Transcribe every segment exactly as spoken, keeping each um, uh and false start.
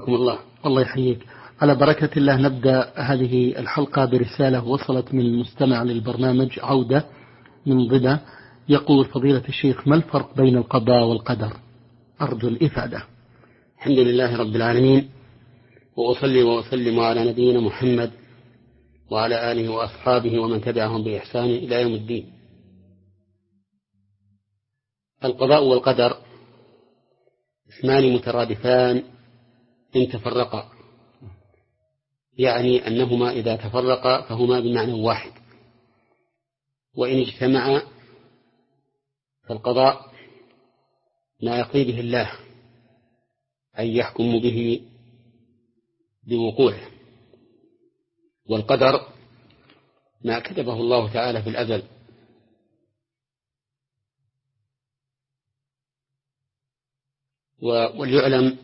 حياكم الله. الله يحييك. على بركة الله نبدأ هذه الحلقة برسالة وصلت من المستمع للبرنامج عودة من ضبا. يقول: فضيلة الشيخ، ما الفرق بين القضاء والقدر؟ أرجو الإفادة. الحمد لله رب العالمين، وأصلي وأسلم على نبينا محمد وعلى آله وأصحابه ومن تبعهم بإحسان إلى يوم الدين. القضاء والقدر اسمان مترادفان إن تفرقا، يعني أنهما إذا تفرقا فهما بمعنى واحد، وإن اجتمعا فالقضاء ما يقضي به الله أي يحكم به بوقوعه، والقدر ما كتبه الله تعالى في الأزل. وليعلم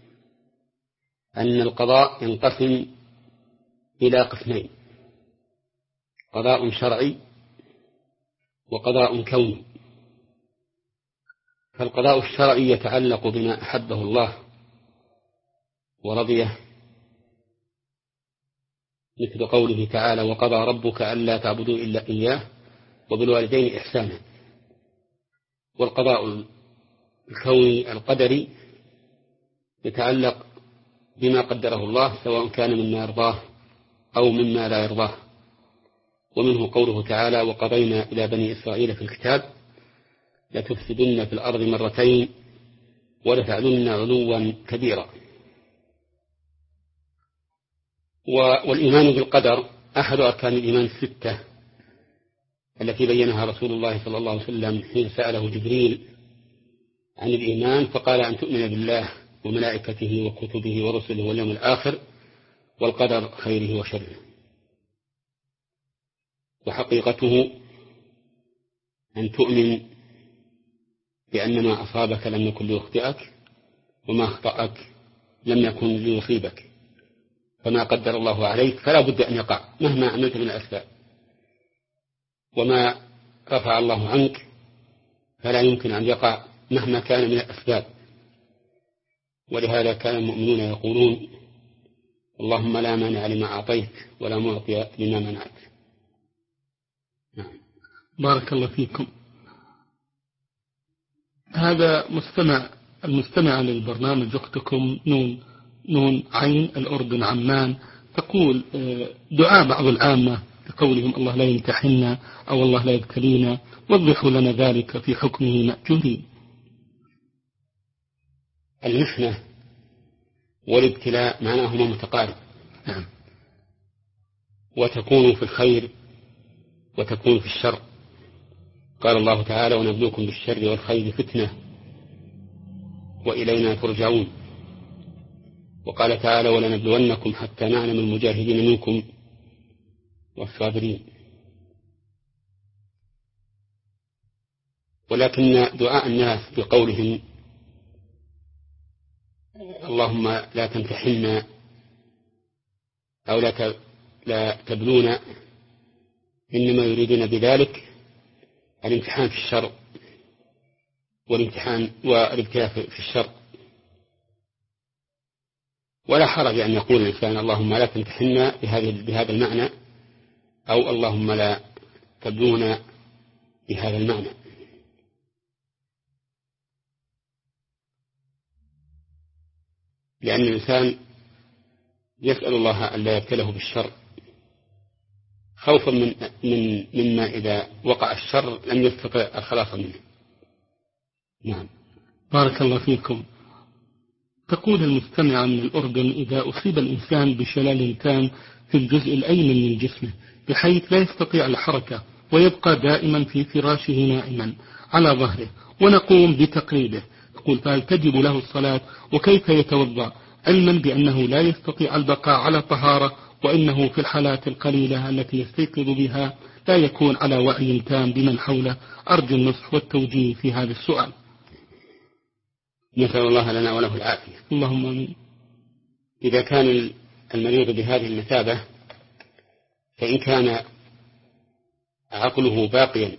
أن القضاء ينقسم إلى قسمين: قضاء شرعي وقضاء كوني. فالقضاء الشرعي يتعلق بما أحبه الله ورضيه، مثل قوله تعالى: وقضى ربك ألا تعبدوا إلا إياه وبالوالدين إحسانا. والقضاء الكوني القدري يتعلق بما قدره الله، سواء كان مما يرضاه أو مما لا يرضاه. ومنه قوله تعالى: وقضينا إلى بني إسرائيل في الكتاب لتفسدن في الأرض مرتين ولتعلن علوا كبيرا. والإيمان بالقدر أحد أركان الإيمان الستة التي بينها رسول الله صلى الله عليه وسلم حين سأله جبريل عن الإيمان، فقال: أن تؤمن بالله وملائكته وكتبه ورسله واليوم الآخر والقدر خيره وشره. وحقيقته أن تؤمن بأن ما أصابك لم يكن ليخطئك، وما أخطأك لم يكن ليصيبك، فما قدر الله عليك فلا بد أن يقع مهما عملت من الأسباب، وما رفع الله عنك فلا يمكن أن يقع مهما كان من الأسباب. ولهذا كان المؤمنون يقولون: اللهم لا مانع لما أعطيت ولا معطي لما منعت. نعم. بارك الله فيكم. هذا مستمع المستمع للبرنامج أختكم نون نون عين الأردن عمان، تقول: دعاء بعض العامة بقولهم الله لا يمتحننا أو الله لا يبتلينا، وضحوا لنا ذلك في حكمه مأجورين. المحنة والابتلاء معناهما متقارب، نعم. وتكون في الخير وتكون في الشر. قال الله تعالى: ونبلوكم بالشر والخير فتنة وإلينا ترجعون. وقال تعالى: ولنبلونكم حتى نعلم المجاهدين منكم والصابرين. ولكن دعاء الناس بقولهم اللهم لا تمتحنا أو لا تبلونا إنما يريدون بذلك الامتحان في الشر والامتحان والابتلاء في الشر. ولا حرج أن يقول الإنسان اللهم لا تمتحنا بهذا المعنى، أو اللهم لا تبلونا بهذا المعنى. لأن الإنسان يسأل الله أن لا يبتله بالشر خوفا من من مما إذا وقع الشر لم يستطع الخلاص منه. نعم. بارك الله فيكم. تقول المستمعة من الأردن: إذا أصيب الإنسان بشلل تام في الجزء الأيمن من جسمه بحيث لا يستطيع الحركة ويبقى دائما في فراشه نائما على ظهره ونقوم بتقريبه، تقول: فهل تجب له الصلاة وكيف يتوضأ، علما بأنه لا يستطيع البقاء على طهارة، وإنه في الحالات القليلة التي يستيقظ بها لا يكون على وعي تام بمن حوله؟ أرجو النصح والتوجيه في هذا السؤال. نسأل الله لنا وله العافية. اللهم آمين. إذا كان المريض بهذه المثابة فإن كان عقله باقيا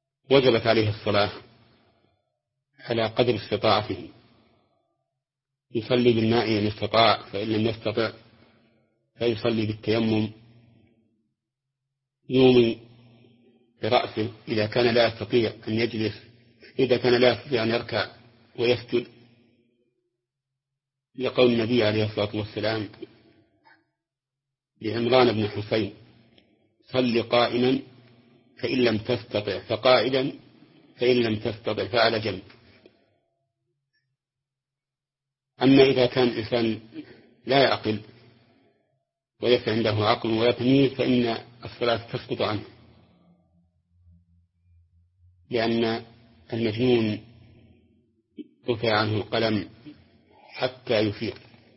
وجبت عليه الصلاة على قدر استطاعته، يصلي بالماء إن استطاع، فإن لم يستطع فيصلي بالتيمم، يومي برأسه إذا كان لا يستطيع أن يجلس، إذا كان لا يستطيع أن يركع ويسجد، لقول النبي عليه الصلاة والسلام لعمران بن حسين: صل قائما فإن لم تستطع فقاعدا فإن لم تستطع فعلى جنب. أما إذا كان الإنسان لا يعقل وليس عنده عقل ولا تمييز فإن الصلاة تسقط عنه، لأن المجنون رفع عنه القلم حتى يفيق.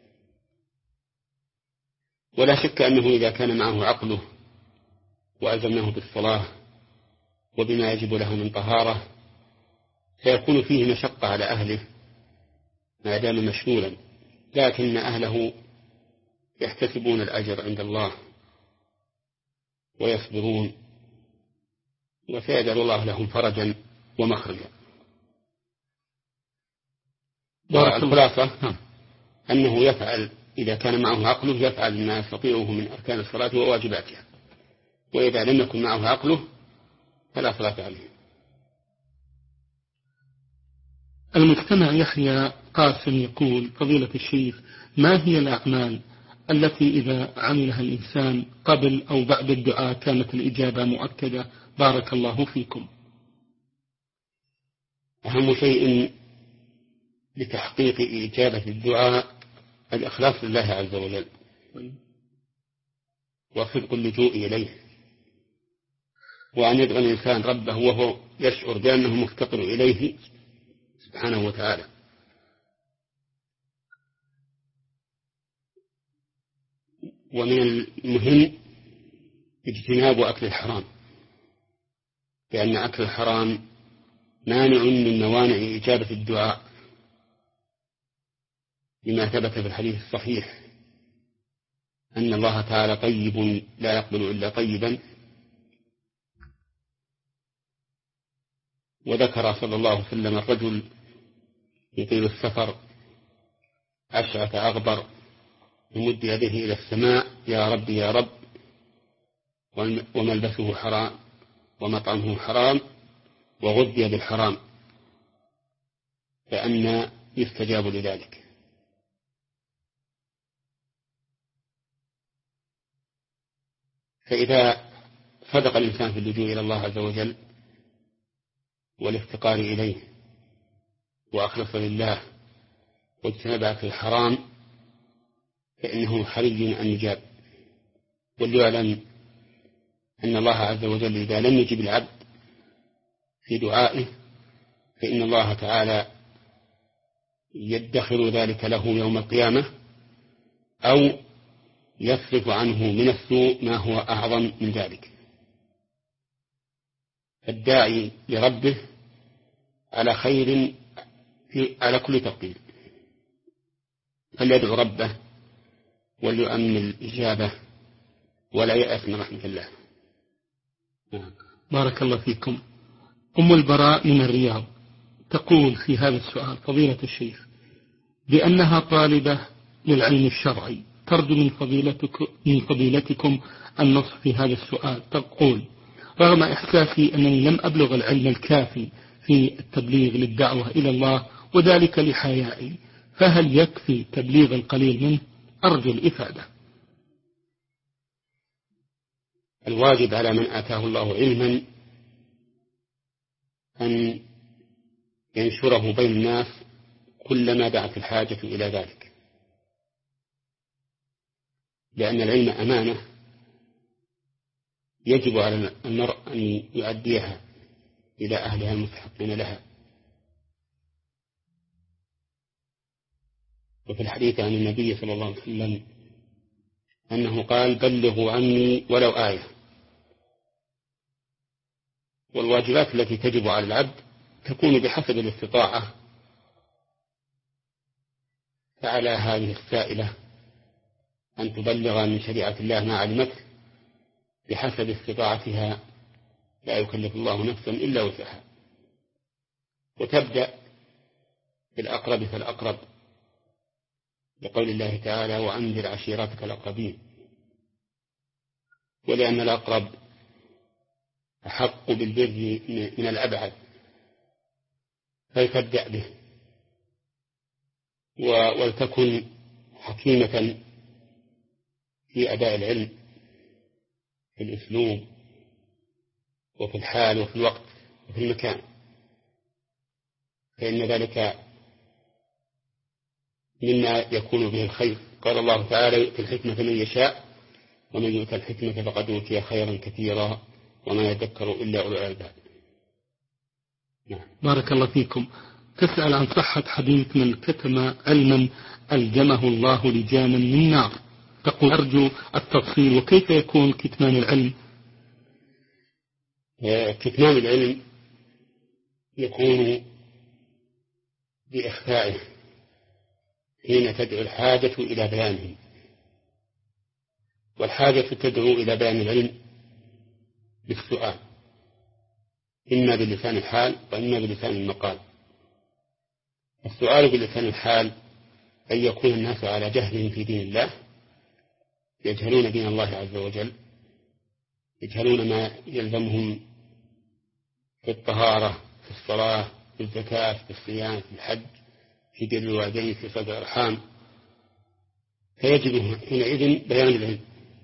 ولا شك أنه إذا كان معه عقله وألزمناه بالصلاة وبما يجب له من طهارة سيكون فيه مشقة على أهله ما دام مشغولا، لكن أهله يحتسبون الأجر عند الله ويصبرون، وسيجعل الله لهم فرجا ومخرجا. الخلاصة أنه يفعل إذا كان معه عقله يفعل ما يستطيعه من أركان الصلاة وواجباتها، وإذا لم يكن معه عقله فلا صلاة عليه. المجتمع يحيى قاسم يقول: فضيلة الشيخ، ما هي الأعمال التي إذا عملها الإنسان قبل أو بعد الدعاء كانت الإجابة مؤكدة؟ بارك الله فيكم. أهم شيء لتحقيق إجابة الدعاء الإخلاص لله عز وجل وصدق اللجوء إليه، وأن يدعو الإنسان ربه وهو يشعر بأنه مفتقر إليه سبحانه وتعالى. ومن المهم اجتناب أكل الحرام، لأن أكل الحرام مانع من موانع إجابة الدعاء، لما ثبت في الحديث الصحيح أن الله تعالى طيب لا يقبل إلا طيبا. وذكر صلى الله عليه وسلم الرجل يطيل السفر أشعث أغبر يمد يده إلى السماء: يا رب يا رب، وملبسه حرام ومطعمه حرام وغذي بالحرام، فأنى يستجاب لذلك. فإذا صدق الإنسان في اللجوء إلى الله عز وجل والافتقار إليه وأخلص لله واجتنب أكل الحرام فإنه حري أن يجاب. وليعلم أن الله عز وجل إذا لم يجب العبد في دعائه فإن الله تعالى يدخر ذلك له يوم القيامة، أو يصرف عنه من السوء ما هو أعظم من ذلك. الداعي لربه على خير في على كل تقدير، فليدعو ربه وليؤمن الإجابة ولا يأس من رحمة الله. بارك الله فيكم. أم البراء من الرياض تقول في هذا السؤال: فضيلة الشيخ، بأنها طالبة للعلم الشرعي ترجو من فضيلتكم, من فضيلتكم النصح في هذا السؤال. تقول: رغم إحساسي أنني لم أبلغ العلم الكافي في التبليغ للدعوة إلى الله وذلك لحيائي، فهل يكفي تبليغ القليل منه؟ أرجو الإفادة. الواجب على من آتاه الله علما أن ينشره بين الناس كلما دعت الحاجة إلى ذلك، لأن العلم أمانة يجب على المرء أن يؤديها إلى أهلها المستحقين لها. وفي الحديث عن النبي صلى الله عليه وسلم أنه قال: بلغوا عني ولو آية. والواجبات التي تجب على العبد تكون بحسب الاستطاعة، فعلى هذه السائلة أن تبلغ من شريعة الله ما علمته بحسب استطاعتها، لا يكلف الله نفسا إلا وسعها، وتبدأ بالأقرب فالأقرب لقول الله تعالى وأنذر عشيرتك الأقربين، ولأن الأقرب أحق بالبر من الأبعد فيفدأ به، ولتكن حكيمة في أداء العلم في الأسلوب وفي الحال وفي الوقت وفي المكان، فإن ذلك مما يكون به الخير. قال الله تعالى يؤتي الحكمة من يشاء ومن يؤتى الحكمة فقد أوتي خيرا كثيرا وما يذكر إلا أولو الألباب. نعم. بارك الله فيكم. تسأل عن صحة حديث من كتم علما ألجمه الله لجاما من نار. تقول أرجو التفصيل، وكيف يكون كتمان العلم؟ كتمان العلم يكون بإخفائه حين تدعو الحاجة إلى بيانه، والحاجة تدعو إلى بيان العلم بالسؤال، إما بلسان الحال وإما بلسان المقال. السؤال بلسان الحال أن يكون الناس على جهل في دين الله، يجهلون دين الله عز وجل، يجهلون ما يلزمهم في الطهارة، في الصلاة، في الزكاة، في الصيام، في الحج، في بر الوالدين، في صلة الأرحام، فيجب حينئذ بيان العلم.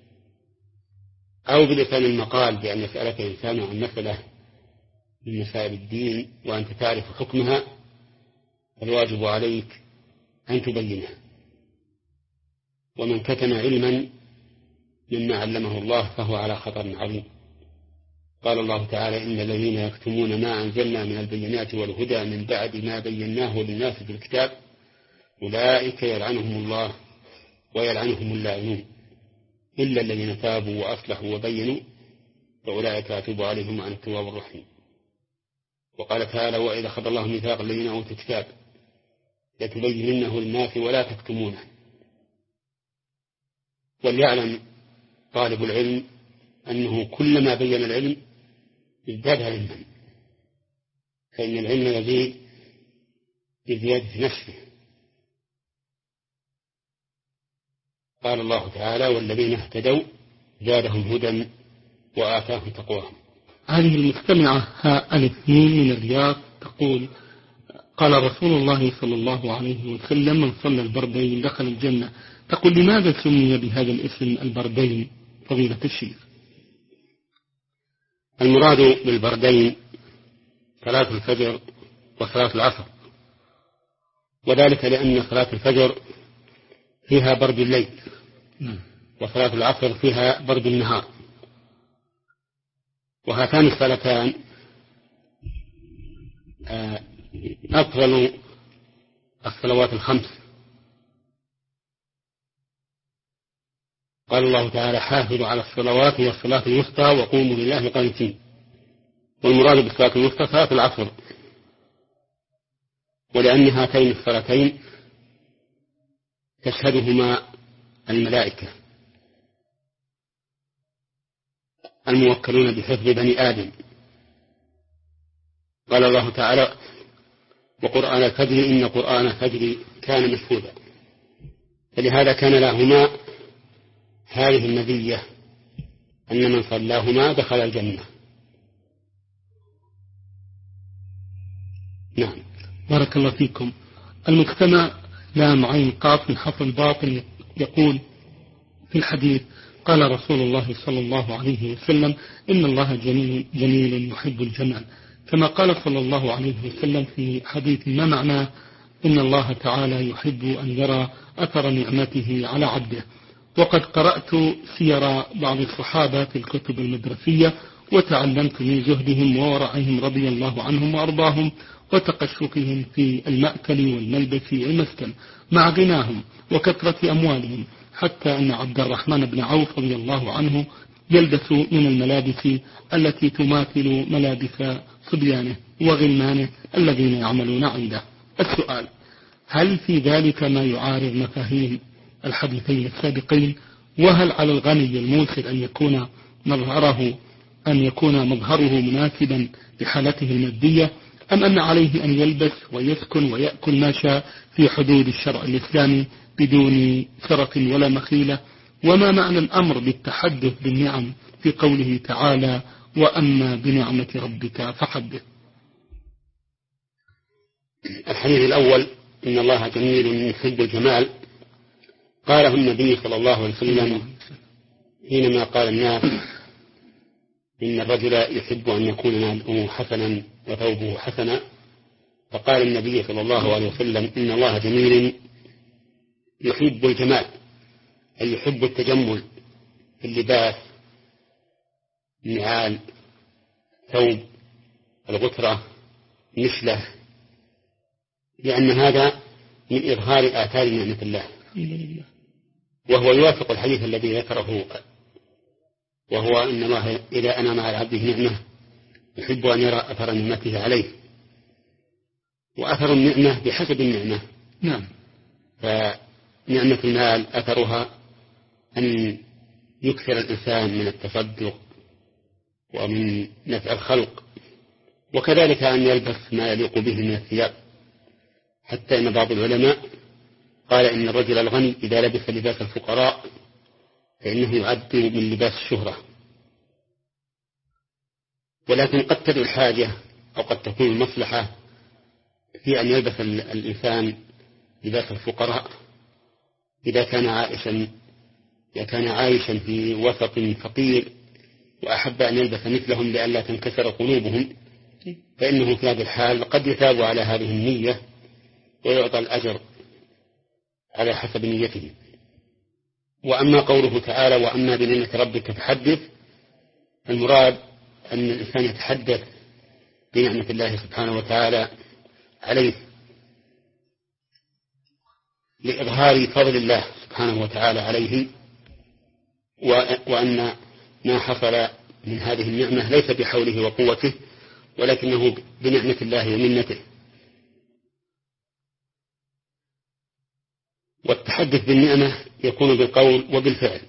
أو بلسان المقال بأن يسألك إنسان عن مسألة من مسائل الدين وأنت تعرف حكمها، الواجب عليك أن تبينها. ومن كتم علما مما علمه الله فهو على خطر عظيم. قال الله تعالى إن الذين يكتمون ما أنزلنا من البينات والهدى من بعد ما بيناه للناس في الكتاب أولئك يلعنهم الله ويلعنهم اللاعنون إلا الذين تابوا وأصلحوا وبينوا فأولئك أتوب عليهم عن التواب الرحيم. وقال تعالى وإذا أخذ الله ميثاق الذين أوتوا الكتاب لتبيننه للناس ولا تكتمونه. وليعلم طالب العلم أنه كلما بين العلم ازداد علما، فإن العلم يزيد بزيادة نفسه. قال الله تعالى والذين اهتدوا زادهم هدى وآتاهم تقواهم. هذه المستمعة ها الاثنين من الرياض تقول قال رسول الله صلى الله عليه وسلم من صلى البردين دخل الجنة. تقول لماذا سمي بهذا الاسم البردين فضيلة الشيخ؟ المراد بالبردين صلاة الفجر وصلاة العصر، وذلك لأن صلاة الفجر فيها برد الليل وصلاة العصر فيها برد النهار، وهاتان الصلاتان أفضل الصلوات الخمس. قال الله تعالى حافظوا على الصلوات والصلاة الوسطى وقوموا لله قانتين. والمراد بالصلاة الوسطى صلاة العصر، ولأن هاتين الصلاتين تشهدهما الملائكة الموكلون بحفظ بني آدم. قال الله تعالى وقرآن الفجر إن قرآن الفجر كان مشهودا، فلهذا كان لهما هذه المزية أن من صلاهما دخل الجنة. نعم. بارك الله فيكم. المجتمع لام عين قاف من حرف الباطن يقول في الحديث قال رسول الله صلى الله عليه وسلم إن الله جميل, جميل يحب الجمال، كما قال صلى الله عليه وسلم في حديث ما معناه إن الله تعالى يحب أن يرى أثر نعمته على عبده. وقد قرأت سير بعض الصحابة في الكتب المدرسية وتعلمت من زهدهم وورعهم رضي الله عنهم وأرضاهم وتقشفهم في المأكل والملبس والمسكن مع غناهم وكثرة أموالهم، حتى أن عبد الرحمن بن عوف رضي الله عنه يلبس من الملابس التي تماثل ملابس صبيانه وغلمانه الذين يعملون عنده. السؤال: هل في ذلك ما يعارض مفاهيم الحديثين السابقين؟ وهل على الغني الموسر أن يكون مظهره أن يكون مظهره مناسبا لحالته المادية، أم أن عليه أن يلبس ويسكن ويأكل ما شاء في حدود الشرع الإسلامي بدون شرف ولا مخيلة؟ وما معنى الأمر بالتحدث بالنعم في قوله تعالى وأما بنعمة ربك فحدث؟ الحديث الأول إن الله جميل يحب الجمال قاله النبي صلى الله عليه وسلم حينما قال الناس إن الرجل يحب أن يكون ماله حسنا وثوبه حسنا، فقال النبي صلى الله عليه وسلم إن الله جميل يحب الجمال، أي يحب التجمل في اللباس، النعال، ثوب، الغترة، نشلة، لأن هذا من إظهار آثار نعمة الله، وهو يوافق الحديث الذي ذكره، وهو إن الله إذا أنعم على عبده نعمة يحب أن يرى أثر نعمته عليه، وأثر النعمة بحسب النعمة. نعم. فنعمة المال أثرها أن يكثر الإنسان من التصدق ومن نفع الخلق، وكذلك أن يلبس ما يليق به من الثياب، حتى إن بعض العلماء قال إن الرجل الغني إذا لبس لباس الفقراء فإنه يعد من لباس الشهرة. ولكن قد تدعو الحاجة أو قد تكون المصلحة في أن يلبس الإنسان لباس الفقراء إذا كان عائشا إذا كان عايشا في وسط فقير وأحب أن يلبس مثلهم لئلا تنكسر قلوبهم، فإنه في هذه الحال قد يثاب على هذه النية ويعطى الأجر على حسب نيته. وأما قوله تعالى وأما بنعمة ربك فحدث، المراد أن الإنسان يتحدث بنعمة الله سبحانه وتعالى عليه لإظهار فضل الله سبحانه وتعالى عليه، وأن ما حصل من هذه النعمة ليس بحوله وقوته ولكنه بنعمة الله ومنته. والتحدث بالنعمة يكون بالقول وبالفعل،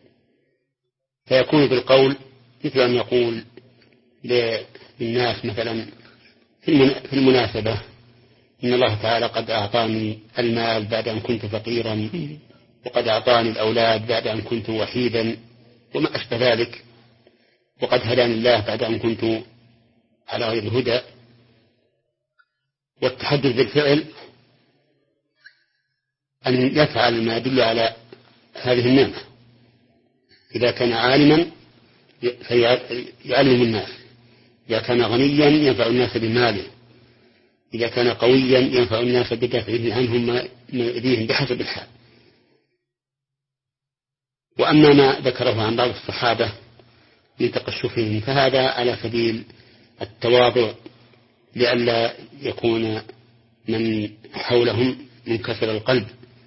فيكون بالقول مثل أن يقول للناس مثلا في المناسبة إن الله تعالى قد أعطاني المال بعد أن كنت فقيرا، وقد أعطاني الأولاد بعد أن كنت وحيدا وما أشبه ذلك، وقد هداني الله بعد أن كنت على غير الهدى. والتحدث بالفعل أن يفعل ما يدل على هذه النعمة، إذا كان عالما فيعلم الناس، إذا كان غنيا ينفع الناس بماله، إذا كان قويا ينفع الناس بدافعه عنهم ما يؤذيهم بحسب الحال. وأما ما ذكره عن بعض الصحابة من تقشفهم فهذا على سبيل التواضع لئلا يكون من حولهم منكسر القلب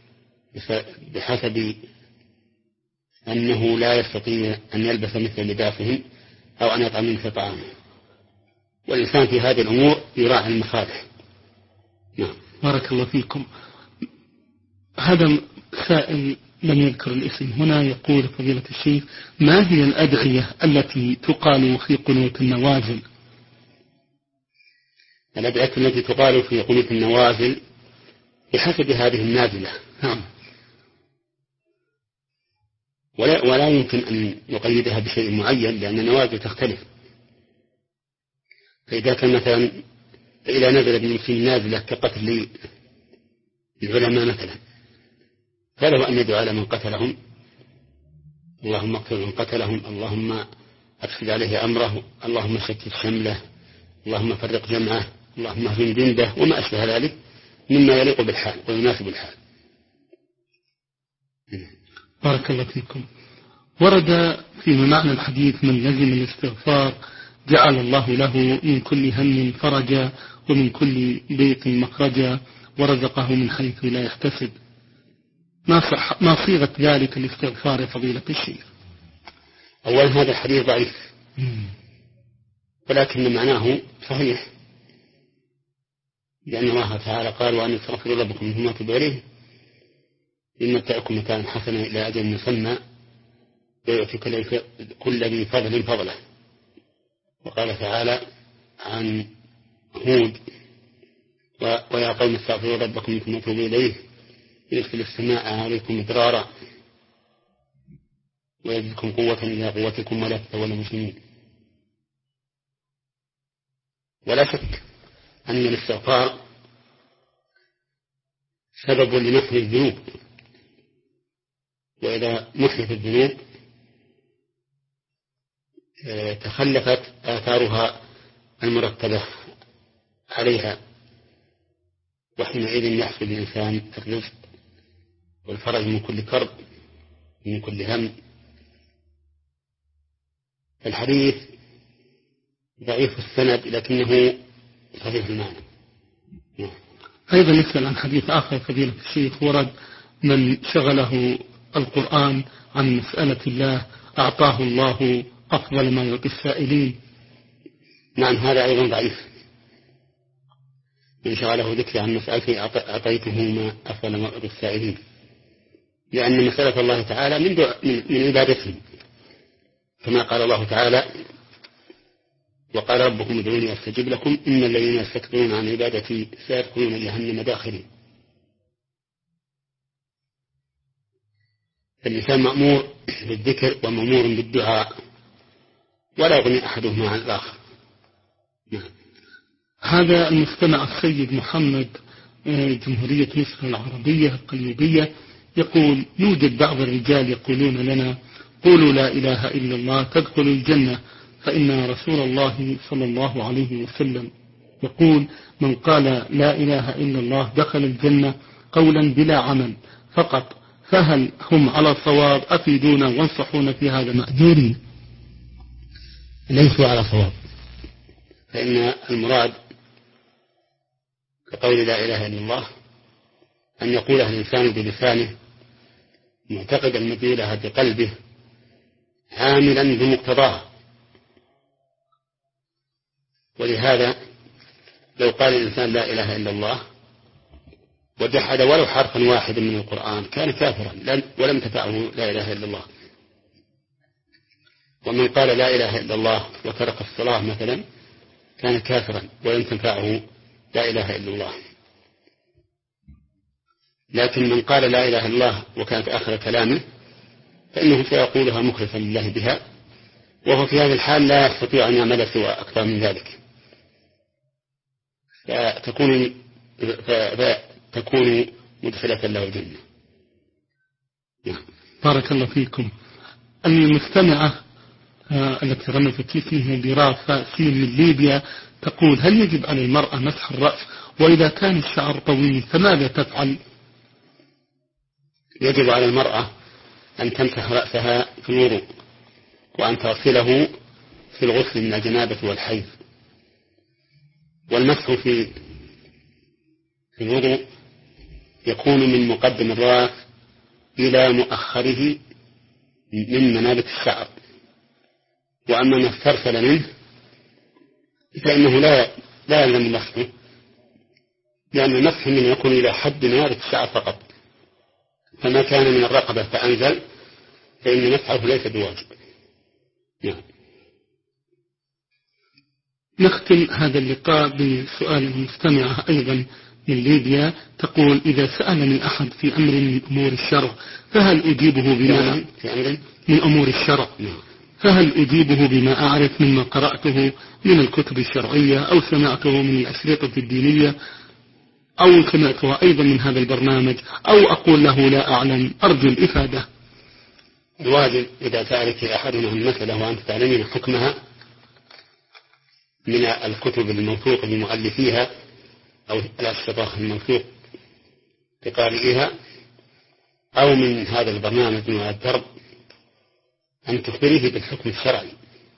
بحسب أنه لا يستطيع أن يلبس مثل لباسهم أو أن يطعم مثل طعامهم. والإنسان في هذه الأمور يراعي المصالح. نعم. بارك الله فيكم. هذا سائل لم يذكر الاسم هنا يقول فضيلة الشيخ ما هي الأدعية التي تقال في قنوت النوازل؟ الأدعية التي تقال في قنوت النوازل بحسب هذه النازلة. نعم. ولا, ولا يمكن أن يقيدها بشيء معين لأن النوازل تختلف. فإذا كان مثلا إذا نزل بمسلم نازلة كقتل العلماء مثلا فله أن يدعو على من قتلهم اللهم اقتل من قتلهم، اللهم أفسد عليه أمره، اللهم شتت شمله، اللهم فرق جمعه، اللهم اهزم جنده وما أشبه ذلك مما يليق بالحال ويناسب الحال. بارك الله فيكم. ورد في معنى الحديث من لزم الاستغفار جعل الله له من كل هم فرجا ومن كل ضيق مخرجا ورزقه من حيث لا يحتسب. ما, صح ما صيغة ذلك الاستغفار يا فضيلة الشيخ؟ أولا هذا الحديث ضعيف ولكن معناه صحيح، لأن الله تعالى قال وأن استغفروا ربكم ثم تبوا إليه إن متعكم متاعا حسنا إلى أجل مسمى ويؤتي كل ذي فضل فضله. وقال تعالى عن هود ويا قوم استغفروا ربكم ثم توبوا إليه يرسل السماء عليكم مدرارا ويزدكم قوة إلى قوتكم ولا تتولوا مسلمين. ولا شك أن الاستغفار سبب لمحو الذنوب، وإذا محيت الذنوب تخلفت آثارها المرتبة عليها، وحينئذ يحصل الإنسان الرزق والفرج من كل كرب من كل هم. الحديث ضعيف السند لكنه صحيح المعنى. أيضا يسأل عن حديث آخر فضيلة الشيخ ورد: من شغله القرآن عن مسألة الله أعطاه الله أفضل ما يعطي السائلين. نعم، هذا أيضا ضعيف. من شغله ذكر عن مسألة أعطيته ما أفضل ما يعطي السائلين، لأن مسألة الله تعالى من, من عبادته، كما قال الله تعالى: وقال ربكم ادعوني أستجب لكم إن الذين يستكبرون عن عبادتي سيدخلون جهنم داخرين. الإنسان مأمور بالذكر ومأمور بالدعاء، ولا يغني أحدهما عن الآخر. نعم. هذا المستمع السيد محمد جمهورية مصر العربية القليوبية يقول: يوجد بعض الرجال يقولون لنا قولوا لا إله إلا الله تدخلوا الجنة، فإن رسول الله صلى الله عليه وسلم يقول: من قال لا إله إلا الله دخل الجنة قولا بلا عمل فقط، فهل هم على صواب؟ أفيدونا وانصحونا في هذا مأجورين. ليسوا على صواب، فإن المراد كقول لا إله إلا الله أن يقولها الإنسان بلسانه معتقدا مدلولها بقلبه عاملا بمقتضاها. ولهذا لو قال الإنسان لا إله إلا الله وجحد ولو حرفا واحدا من القرآن كان كافرا ولم تنفعه لا إله إلا الله. ومن قال لا إله إلا الله وترك الصلاة مثلا كان كافرا ولم تنفعه لا إله إلا الله. لكن من قال لا إله إلا الله وكانت آخر كلامه فإنه سيقولها مخلصا لله بها، وهو في هذه الحال لا يستطيع أن يعمل سوى أكثر من ذلك، فتكون فتكون مدخلة له الجنة. بارك الله فيكم. المستمعة التي رمزت اسمها برافة سين من ليبيا تقول: هل يجب على المرأة مسح الرأس؟ وإذا كان الشعر طويل فماذا تفعل؟ يجب على المرأة أن تمسح رأسها في الوضوء، وأن تغسله في الغسل من الجنابة والحيض. والمسح في الوضوء يكون من مقدم الرأس إلى مؤخره من منابت الشعر، وأما ما استرسل منه فإنه لا لا يلزم مسحه، لأن المسح من يكون إلى حد منابت الشعر فقط، فما كان من الرقبة فأنزل فإن مسحه ليس بواجب. نعم. نختم هذا اللقاء بسؤال المستمعة أيضا من ليبيا تقول: إذا سألني أحد في أمر من أمور الشرع فهل أجيبه بما في أمر من أمور الشرع فهل أجيبه بما أعرف مما قرأته من الكتب الشرعية أو سمعته من الأشرطة الدينية أو سمعتها أيضا من هذا البرنامج، أو أقول له لا أعلم أرجو الإفادة؟ الواجب إذا سألك أحدنا عن مسألة وأنت تعلمين حكمها من الكتب الموثوق لمؤلفيها أو الأشرطة الموثوق لقارئها أو من هذا البرنامج من الدرب، أن تخبريه بالحكم الشرعي،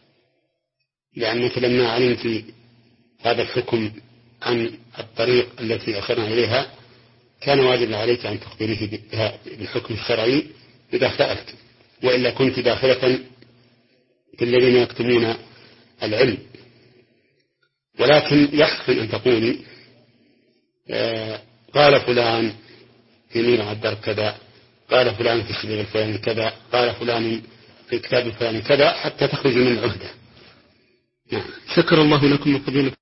لأنك لما علمت هذا الحكم عن الطريق التي أشرنا إليها كان واجب عليك أن تخبريه بالحكم الشرعي إذا سألت، وإلا كنت داخلة في الذين يكتمون العلم. ولكن يحسن أن تقولي آه قال فلان في نور الدرب كذا، قال فلان في الشريط الفلاني كذا، قال فلان في الكتاب الفلاني كذا، حتى تخرج من العهدة. نعم. شكر الله لكم وفضيلة